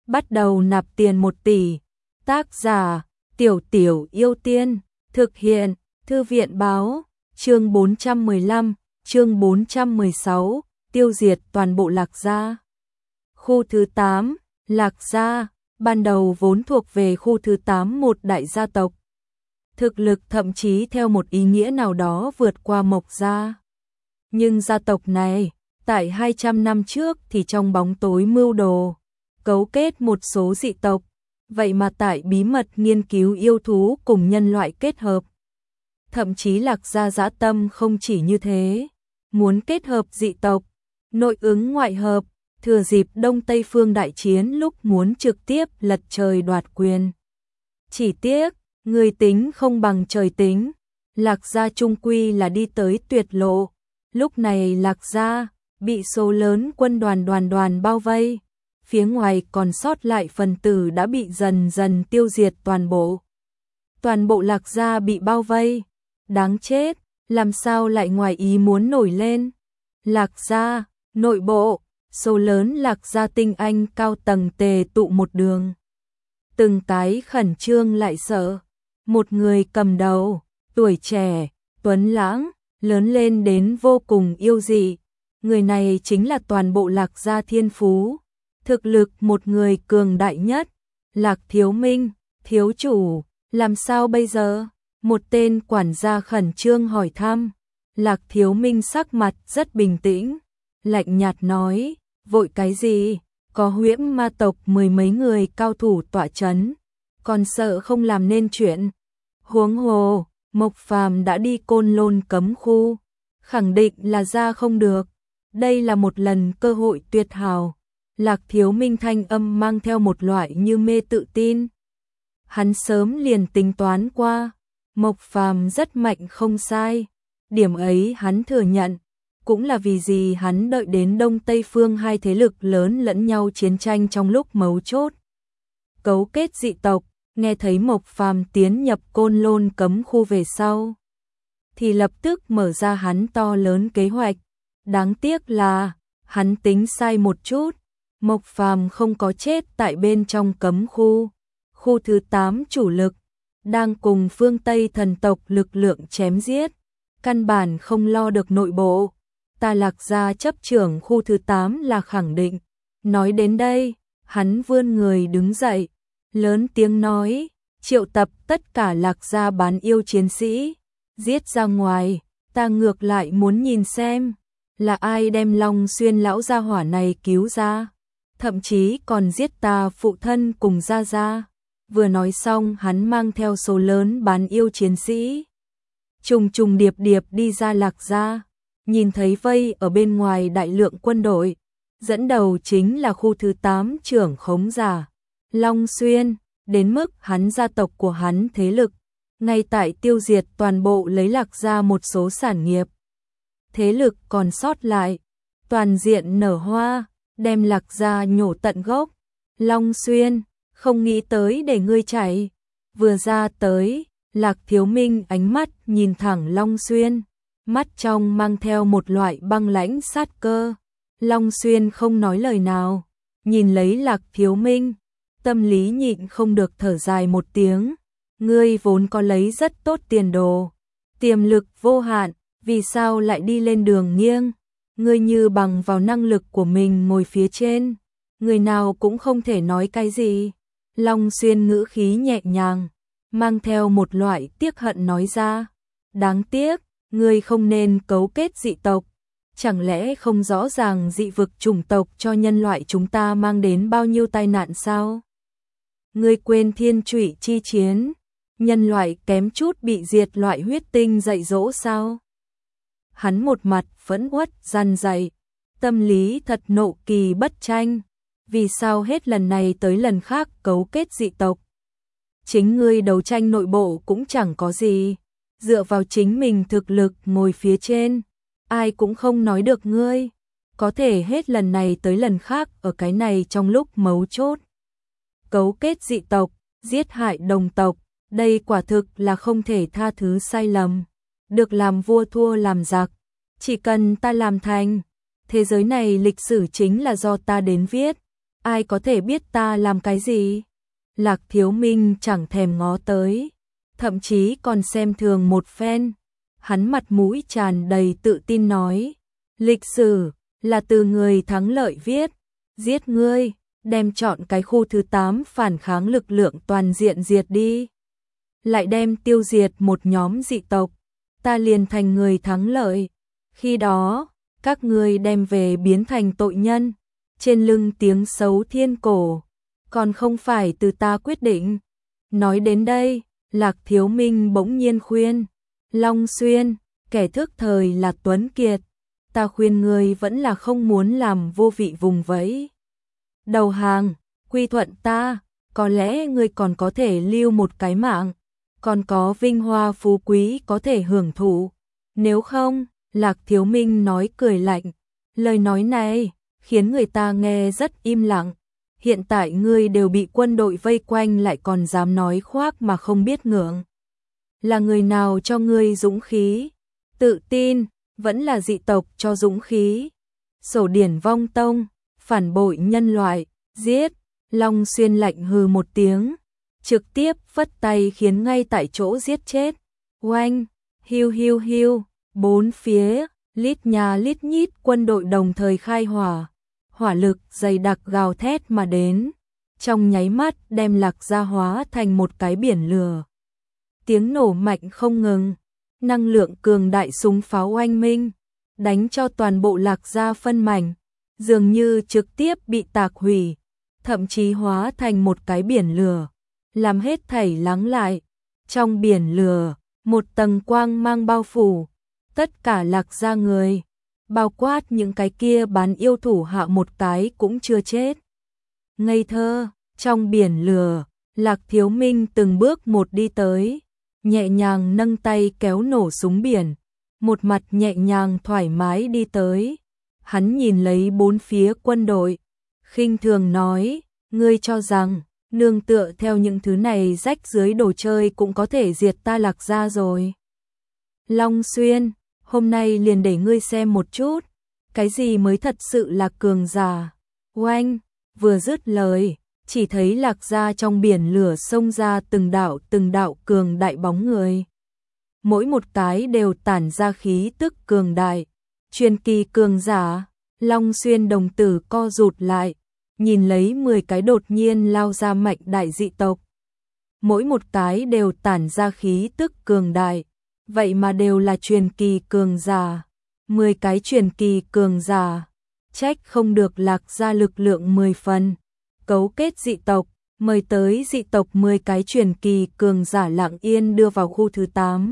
bắt đầu nạp tiền 1 tỷ. Tác giả, Tiểu Tiểu Yêu Tiên, thực hiện, Thư viện báo, chương 415, chương 416, tiêu diệt toàn bộ Lạc Gia. Khu thứ 8, Lạc Gia, ban đầu vốn thuộc về khu thứ 8 một đại gia tộc. Thực lực thậm chí theo một ý nghĩa nào đó vượt qua Mộc Gia. Nhưng gia tộc này, tại 200 năm trước thì trong bóng tối mưu đồ, cấu kết một số dị tộc, vậy mà tại bí mật nghiên cứu yêu thú cùng nhân loại kết hợp. Thậm chí Lạc Gia dã tâm không chỉ như thế, muốn kết hợp dị tộc, nội ứng ngoại hợp, thừa dịp Đông Tây phương đại chiến lúc muốn trực tiếp lật trời đoạt quyền. Chỉ tiếc, người tính không bằng trời tính, Lạc Gia chung quy là đi tới tuyệt lộ. Lúc này Lạc Gia bị số lớn quân đoàn bao vây, phía ngoài còn sót lại phần tử đã bị dần dần tiêu diệt toàn bộ. Toàn bộ Lạc Gia bị bao vây, đáng chết, làm sao lại ngoài ý muốn nổi lên. Lạc Gia, nội bộ, số lớn Lạc Gia tinh anh cao tầng tề tụ một đường. Từng cái khẩn trương lại sợ, một người cầm đầu, tuổi trẻ, tuấn lãng, lớn lên đến vô cùng yêu dị. Người này chính là toàn bộ Lạc Gia thiên phú, thực lực một người cường đại nhất, Lạc Thiếu Minh, thiếu chủ, làm sao bây giờ? Một tên quản gia khẩn trương hỏi thăm. Lạc Thiếu Minh sắc mặt rất bình tĩnh, lạnh nhạt nói, vội cái gì, có huyễn ma tộc 10 mấy người cao thủ tọa chấn, còn sợ không làm nên chuyện. Huống hồ, Mộc Phàm đã đi Côn Lôn cấm khu, khẳng định là ra không được. Đây là một lần cơ hội tuyệt hảo. Lạc Thiếu Minh thanh âm mang theo một loại như mê tự tin. Hắn sớm liền tính toán qua, Mộc Phàm rất mạnh không sai, điểm ấy hắn thừa nhận, cũng là vì gì hắn đợi đến Đông Tây phương hai thế lực lớn lẫn nhau chiến tranh trong lúc mấu chốt. Cấu kết dị tộc, nghe thấy Mộc Phàm tiến nhập Côn Lôn cấm khu về sau, thì lập tức mở ra hắn to lớn kế hoạch. Đáng tiếc là, hắn tính sai một chút, Mộc Phàm không có chết tại bên trong cấm khu. Khu thứ 8 chủ lực, đang cùng phương Tây thần tộc lực lượng chém giết, căn bản không lo được nội bộ. Ta Lạc Gia chấp trưởng khu thứ 8 là khẳng định. Nói đến đây, hắn vươn người đứng dậy, lớn tiếng nói, triệu tập tất cả Lạc Gia bán yêu chiến sĩ, giết ra ngoài, ta ngược lại muốn nhìn xem, là ai đem Long Xuyên lão gia hỏa này cứu ra, thậm chí còn giết ta phụ thân cùng gia gia. Vừa nói xong hắn mang theo số lớn bán yêu chiến sĩ, trùng trùng điệp điệp đi ra Lạc Gia, nhìn thấy vây ở bên ngoài đại lượng quân đội, dẫn đầu chính là khu thứ 8 trưởng khống giả, Long Xuyên, đến mức hắn gia tộc của hắn thế lực, ngay tại tiêu diệt toàn bộ lấy Lạc Gia một số sản nghiệp. Thế lực còn sót lại, toàn diện nở hoa, đem Lạc Gia nhổ tận gốc. Long Xuyên, không nghĩ tới để ngươi chạy. Vừa ra tới, Lạc Thiếu Minh ánh mắt nhìn thẳng Long Xuyên, mắt trong mang theo một loại băng lãnh sát cơ. Long Xuyên không nói lời nào, nhìn lấy Lạc Thiếu Minh, tâm lý nhịn không được thở dài một tiếng. Ngươi vốn có lấy rất tốt tiền đồ, tiềm lực vô hạn, vì sao lại đi lên đường nghiêng? Ngươi như bằng vào năng lực của mình ngồi phía trên, người nào cũng không thể nói cái gì. Long Xuyên ngữ khí nhẹ nhàng, mang theo một loại tiếc hận nói ra, đáng tiếc, ngươi không nên cấu kết dị tộc, chẳng lẽ không rõ ràng dị vực chủng tộc cho nhân loại chúng ta mang đến bao nhiêu tai nạn sao? Ngươi quên thiên trụy chi chiến, nhân loại kém chút bị diệt loại huyết tinh dạy dỗ sao? Hắn một mặt phẫn uất răn dạy, tâm lý thật nộ kỳ bất tranh, vì sao hết lần này tới lần khác cấu kết dị tộc? Chính ngươi đấu tranh nội bộ cũng chẳng có gì, dựa vào chính mình thực lực ngồi phía trên, ai cũng không nói được ngươi, có thể hết lần này tới lần khác ở cái này trong lúc mấu chốt. Cấu kết dị tộc, giết hại đồng tộc, đây quả thực là không thể tha thứ sai lầm, được làm vua thua làm giặc, chỉ cần ta làm thành, thế giới này lịch sử chính là do ta đến viết, ai có thể biết ta làm cái gì? Lạc Thiếu Minh chẳng thèm ngó tới, thậm chí còn xem thường một phen. Hắn mặt mũi tràn đầy tự tin nói, lịch sử là từ người thắng lợi viết, giết ngươi, đem chọn cái khu thứ 8 phản kháng lực lượng toàn diện diệt đi. Lại đem tiêu diệt một nhóm dị tộc, ta liền thành người thắng lợi. Khi đó, các ngươi đem về biến thành tội nhân, trên lưng tiếng xấu thiên cổ, còn không phải từ ta quyết định. Nói đến đây, Lạc Thiếu Minh bỗng nhiên khuyên, Long Xuyên, kẻ thức thời là Tuấn Kiệt, ta khuyên ngươi vẫn là không muốn làm vô vị vùng vẫy. Đầu hàng, quy thuận ta, có lẽ ngươi còn có thể lưu một cái mạng, còn có vinh hoa phú quý có thể hưởng thụ. Nếu không, Lạc Thiếu Minh nói cười lạnh, lời nói này khiến người ta nghe rất im lặng. Hiện tại ngươi đều bị quân đội vây quanh lại còn dám nói khoác mà không biết ngượng. Là người nào cho ngươi dũng khí? Tự tin, vẫn là dị tộc cho dũng khí. Sổ điển vong tông, phản bội nhân loại, giết. Long Xuyên lạnh hừ một tiếng, trực tiếp phất tay khiến ngay tại chỗ giết chết. Oanh, hiu hiu hiu, bốn phía, lít nhà lít nhít quân đội đồng thời khai hỏa. Hỏa lực dày đặc gào thét mà đến, trong nháy mắt đem Lạc Gia hóa thành một cái biển lửa. Tiếng nổ mạnh không ngừng, năng lượng cường đại súng pháo oanh minh, đánh cho toàn bộ Lạc Gia phân mảnh, dường như trực tiếp bị tạc hủy, thậm chí hóa thành một cái biển lửa, làm hết thảy lắng lại. Trong biển lửa, một tầng quang mang bao phủ, tất cả Lạc Gia người, bao quát những cái kia bán yêu thủ hạ một cái cũng chưa chết. Ngây thơ, trong biển lửa, Lạc Thiếu Minh từng bước một đi tới, nhẹ nhàng nâng tay kéo nổ súng biển, một mặt nhẹ nhàng thoải mái đi tới. Hắn nhìn lấy bốn phía quân đội, khinh thường nói, ngươi cho rằng, nương tựa theo những thứ này rách dưới đồ chơi cũng có thể diệt ta Lạc Gia rồi. Long Xuyên, hôm nay liền để ngươi xem một chút, cái gì mới thật sự là cường giả. Oanh, vừa dứt lời, chỉ thấy Lạc Gia trong biển lửa xông ra từng đạo cường đại bóng người. Mỗi một cái đều tản ra khí tức cường đại, truyền kỳ cường giả. Long Xuyên đồng tử co rụt lại, nhìn lấy 10 cái đột nhiên lao ra mạnh đại dị tộc. Mỗi một cái đều tản ra khí tức cường đại, vậy mà đều là truyền kỳ cường giả. 10 cái truyền kỳ cường giả, trách không được Lạc Gia lực lượng 10 phần. Cấu kết dị tộc, mời tới dị tộc 10 cái truyền kỳ cường giả lặng yên đưa vào khu thứ 8.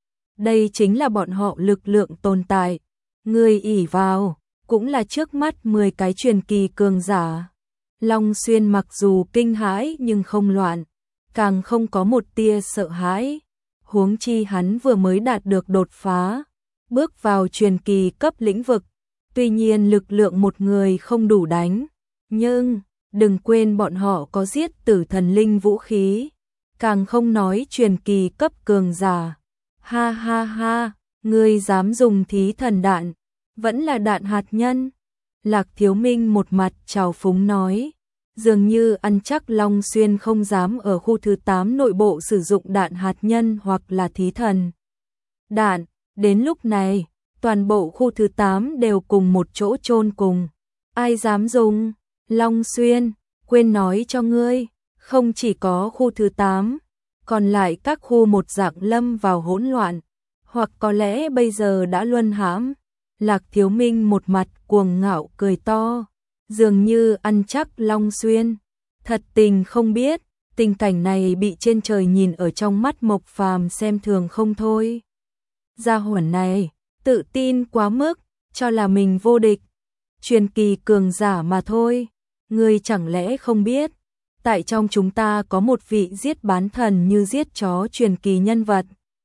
Đây chính là bọn họ lực lượng tồn tại. Người ỷ vào, cũng là trước mắt 10 cái truyền kỳ cường giả. Long Xuyên mặc dù kinh hãi nhưng không loạn, càng không có một tia sợ hãi. Huống chi hắn vừa mới đạt được đột phá, bước vào truyền kỳ cấp lĩnh vực. Tuy nhiên lực lượng một người không đủ đánh, nhưng đừng quên bọn họ có giết tử thần linh vũ khí, càng không nói truyền kỳ cấp cường giả. Ha ha ha, ngươi dám dùng thí thần đạn, vẫn là đạn hạt nhân. Lạc Thiếu Minh một mặt trào phúng nói, dường như ăn chắc Long Xuyên không dám ở khu thứ 8 nội bộ sử dụng đạn hạt nhân hoặc là thí thần đạn. Đến lúc này, toàn bộ khu thứ 8 đều cùng một chỗ chôn cùng. Ai dám dùng? Long Xuyên, quên nói cho ngươi, không chỉ có khu thứ 8, còn lại các khu một dạng lâm vào hỗn loạn, hoặc có lẽ bây giờ đã luân hãm. Lạc Thiếu Minh một mặt cuồng ngạo cười to, dường như ăn chắc Long Xuyên. Thật tình không biết, tình cảnh này bị trên trời nhìn ở trong mắt Mộc Phàm xem thường không thôi. Gia hỏa này, tự tin quá mức, cho là mình vô địch. Truyền kỳ cường giả mà thôi, ngươi chẳng lẽ không biết, tại trong chúng ta có một vị giết bán thần như giết chó truyền kỳ nhân vật.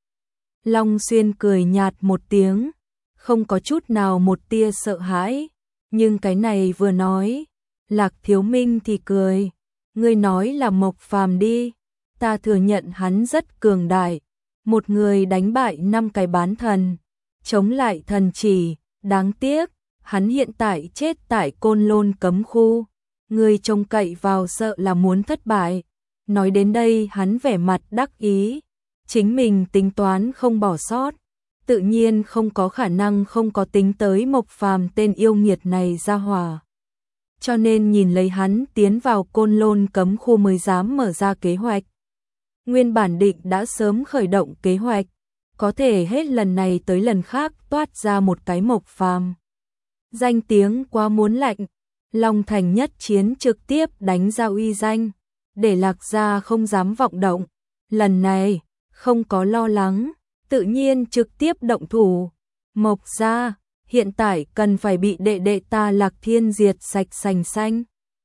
Long Xuyên cười nhạt một tiếng, không có chút nào một tia sợ hãi, nhưng cái này vừa nói, Lạc Thiếu Minh thì cười, ngươi nói là Mộc Phàm đi, ta thừa nhận hắn rất cường đại, một người đánh bại 5 cái bán thần, chống lại thần chỉ, đáng tiếc, hắn hiện tại chết tại Côn Lôn cấm khu, Ngươi trông cậy vào sợ là muốn thất bại. Nói đến đây hắn vẻ mặt đắc ý, chính mình tính toán không bỏ sót, tự nhiên không có khả năng không có tính tới Mộc Phàm tên yêu nghiệt này ra hỏa. Cho nên nhìn lấy hắn tiến vào Côn Lôn cấm khu mới dám mở ra kế hoạch. Nguyên bản định đã sớm khởi động kế hoạch, có thể hết lần này tới lần khác toát ra một cái Mộc Phàm. Danh tiếng quá muốn lạnh, Long Thành nhất chiến trực tiếp đánh ra uy danh, để Lạc Gia không dám vọng động. Lần này, không có lo lắng, tự nhiên trực tiếp động thủ. Mộc gia, hiện tại cần phải bị đệ đệ ta Lạc Thiên diệt sạch sành xanh.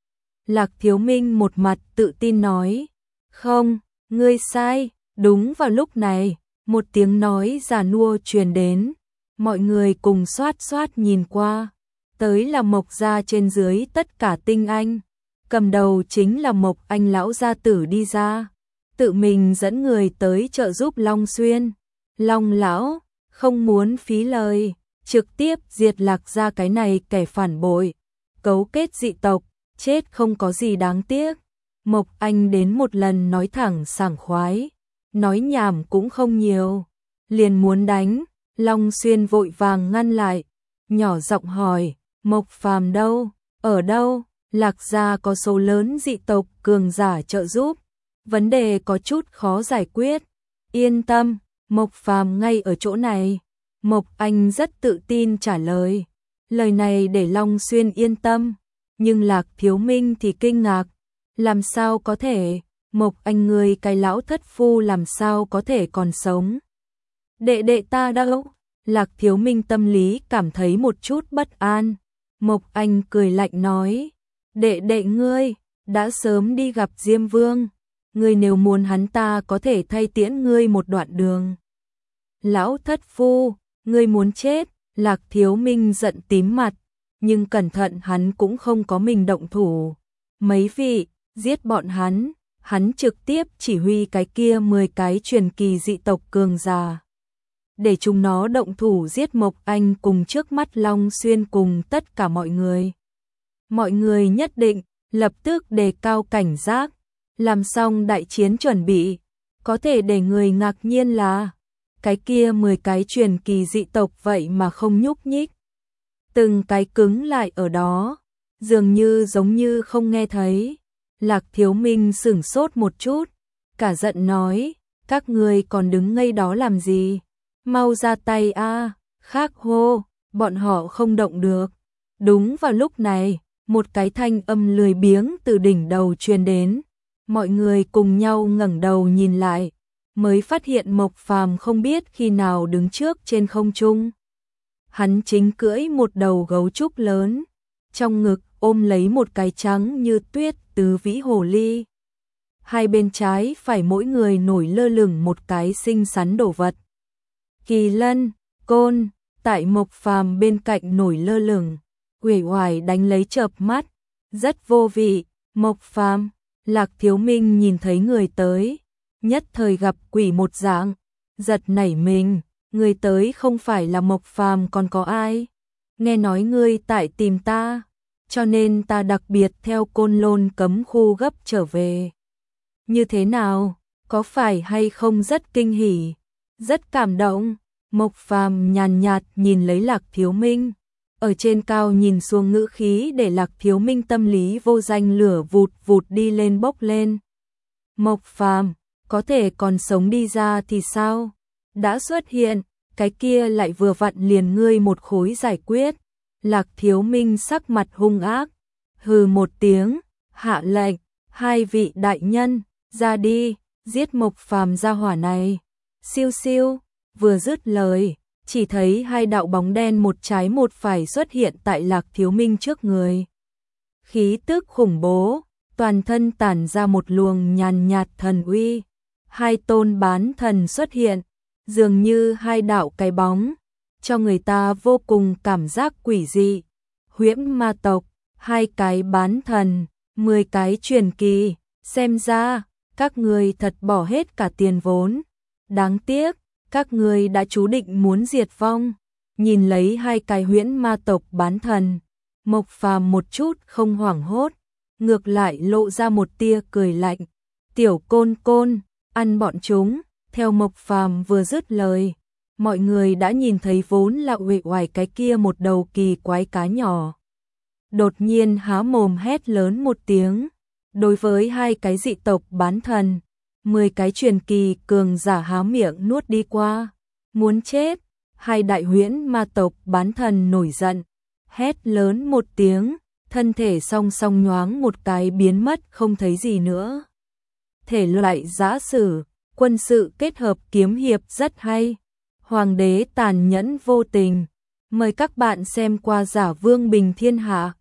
Lạc Thiếu Minh một mặt tự tin nói, không, ngươi sai. Đúng vào lúc này, một tiếng nói già nua truyền đến, mọi người cùng xoát xoát nhìn qua, tới là Mộc gia trên dưới tất cả tinh anh, cầm đầu chính là Mộc Anh lão gia tử đi ra, tự mình dẫn người tới trợ giúp Long Xuyên. Long lão, không muốn phí lời, trực tiếp diệt Lạc gia cái này kẻ phản bội, cấu kết dị tộc, chết không có gì đáng tiếc. Mộc Anh đến một lần nói thẳng sảng khoái, nói nhảm cũng không nhiều, liền muốn đánh. Long Xuyên vội vàng ngăn lại, nhỏ giọng hỏi, Mộc Phàm đâu, ở đâu? Lạc gia có số lớn dị tộc cường giả trợ giúp, vấn đề có chút khó giải quyết. Yên tâm, Mộc Phàm ngay ở chỗ này. Mộc Anh rất tự tin trả lời, lời này để Long Xuyên yên tâm, nhưng Lạc Thiếu Minh thì kinh ngạc, làm sao có thể, Mộc Anh người cái lão thất phu làm sao có thể còn sống. Đệ đệ ta đâu? Lạc Thiếu Minh tâm lý cảm thấy một chút bất an. Mộc Anh cười lạnh nói, đệ đệ ngươi đã sớm đi gặp Diêm Vương, ngươi nếu muốn hắn ta có thể thay tiễn ngươi một đoạn đường. Lão thất phu, ngươi muốn chết. Lạc Thiếu Minh giận tím mặt, nhưng cẩn thận hắn cũng không có mình động thủ. Mấy vị, giết bọn hắn trực tiếp chỉ huy cái kia 10 cái truyền kỳ dị tộc cường giả, để chúng nó động thủ giết Mộc Anh cùng trước mắt Long Xuyên cùng tất cả mọi người. Mọi người nhất định lập tức đề cao cảnh giác, làm xong đại chiến chuẩn bị. Có thể để người ngạc nhiên là cái kia 10 cái truyền kỳ dị tộc vậy mà không nhúc nhích, từng cái cứng lại ở đó, dường như giống như không nghe thấy. Lạc Thiếu Minh sửng sốt một chút, cả giận nói, các người còn đứng ngây đó làm gì? Mau ra tay a! Khác hô, bọn họ không động được. Đúng vào lúc này, một cái thanh âm lười biếng từ đỉnh đầu truyền đến. Mọi người cùng nhau ngẩng đầu nhìn lại, mới phát hiện Mộc Phàm không biết khi nào đứng trước trên không trung. Hắn chính cưỡi một đầu gấu trúc lớn, trong ngực ôm lấy một cái trắng như tuyết tứ vĩ hồ ly. Hai bên trái phải mỗi người nổi lơ lửng một cái xinh xắn đồ vật. Kỳ lân, côn, tại Mộc Phàm bên cạnh nổi lơ lửng, uể oải đánh lấy chợp mắt, rất vô vị. Mộc Phàm, Lạc Thiếu Minh nhìn thấy người tới, nhất thời gặp quỷ một dạng, giật nảy mình, người tới không phải là Mộc Phàm còn có ai? Nghe nói ngươi tại tìm ta, cho nên ta đặc biệt theo Côn Lôn cấm khu gấp trở về. Như thế nào, có phải hay không rất kinh hỉ, rất cảm động? Mộc Phàm nhàn nhạt nhìn lấy Lạc Thiếu Minh, ở trên cao nhìn xuống ngữ khí để Lạc Thiếu Minh tâm lý vô danh lửa vụt vụt đi lên bốc lên. Mộc Phàm, có thể còn sống đi ra thì sao? Đã xuất hiện, cái kia lại vừa vặn liền ngươi một khối giải quyết. Lạc Thiếu Minh sắc mặt hung ác, hừ một tiếng, hạ lệnh, hai vị đại nhân, ra đi, giết Mộc Phàm gia hỏa này. Siêu siêu, vừa dứt lời, chỉ thấy hai đạo bóng đen một trái một phải xuất hiện tại Lạc Thiếu Minh trước người. Khí tức khủng bố, toàn thân tản ra một luồng nhàn nhạt thần uy. Hai tôn bán thần xuất hiện, dường như hai đạo cái bóng, cho người ta vô cùng cảm giác quỷ dị. Huyễn ma tộc, hai cái bán thần, 10 cái truyền kỳ, xem ra các người thật bỏ hết cả tiền vốn. Đáng tiếc, các người đã chú định muốn diệt vong. Nhìn lấy hai cái huyễn ma tộc bán thần, Mộc Phàm một chút không hoảng hốt, ngược lại lộ ra một tia cười lạnh. Tiểu Côn Côn, ăn bọn chúng. Theo Mộc Phàm vừa dứt lời, mọi người đã nhìn thấy vốn là uể oải cái kia một đầu kỳ quái cá nhỏ. Đột nhiên há mồm hét lớn một tiếng. Đối với hai cái dị tộc bán thần, 10 cái truyền kỳ cường giả há miệng nuốt đi qua. Muốn chết, hai đại huyễn ma tộc bán thần nổi giận, hét lớn một tiếng, thân thể song song nhoáng một cái biến mất không thấy gì nữa. Thể loại giã sử, quân sự kết hợp kiếm hiệp rất hay. Hoàng đế tàn nhẫn vô tình. Mời các bạn xem qua Giả Vương Bình Thiên Hạ.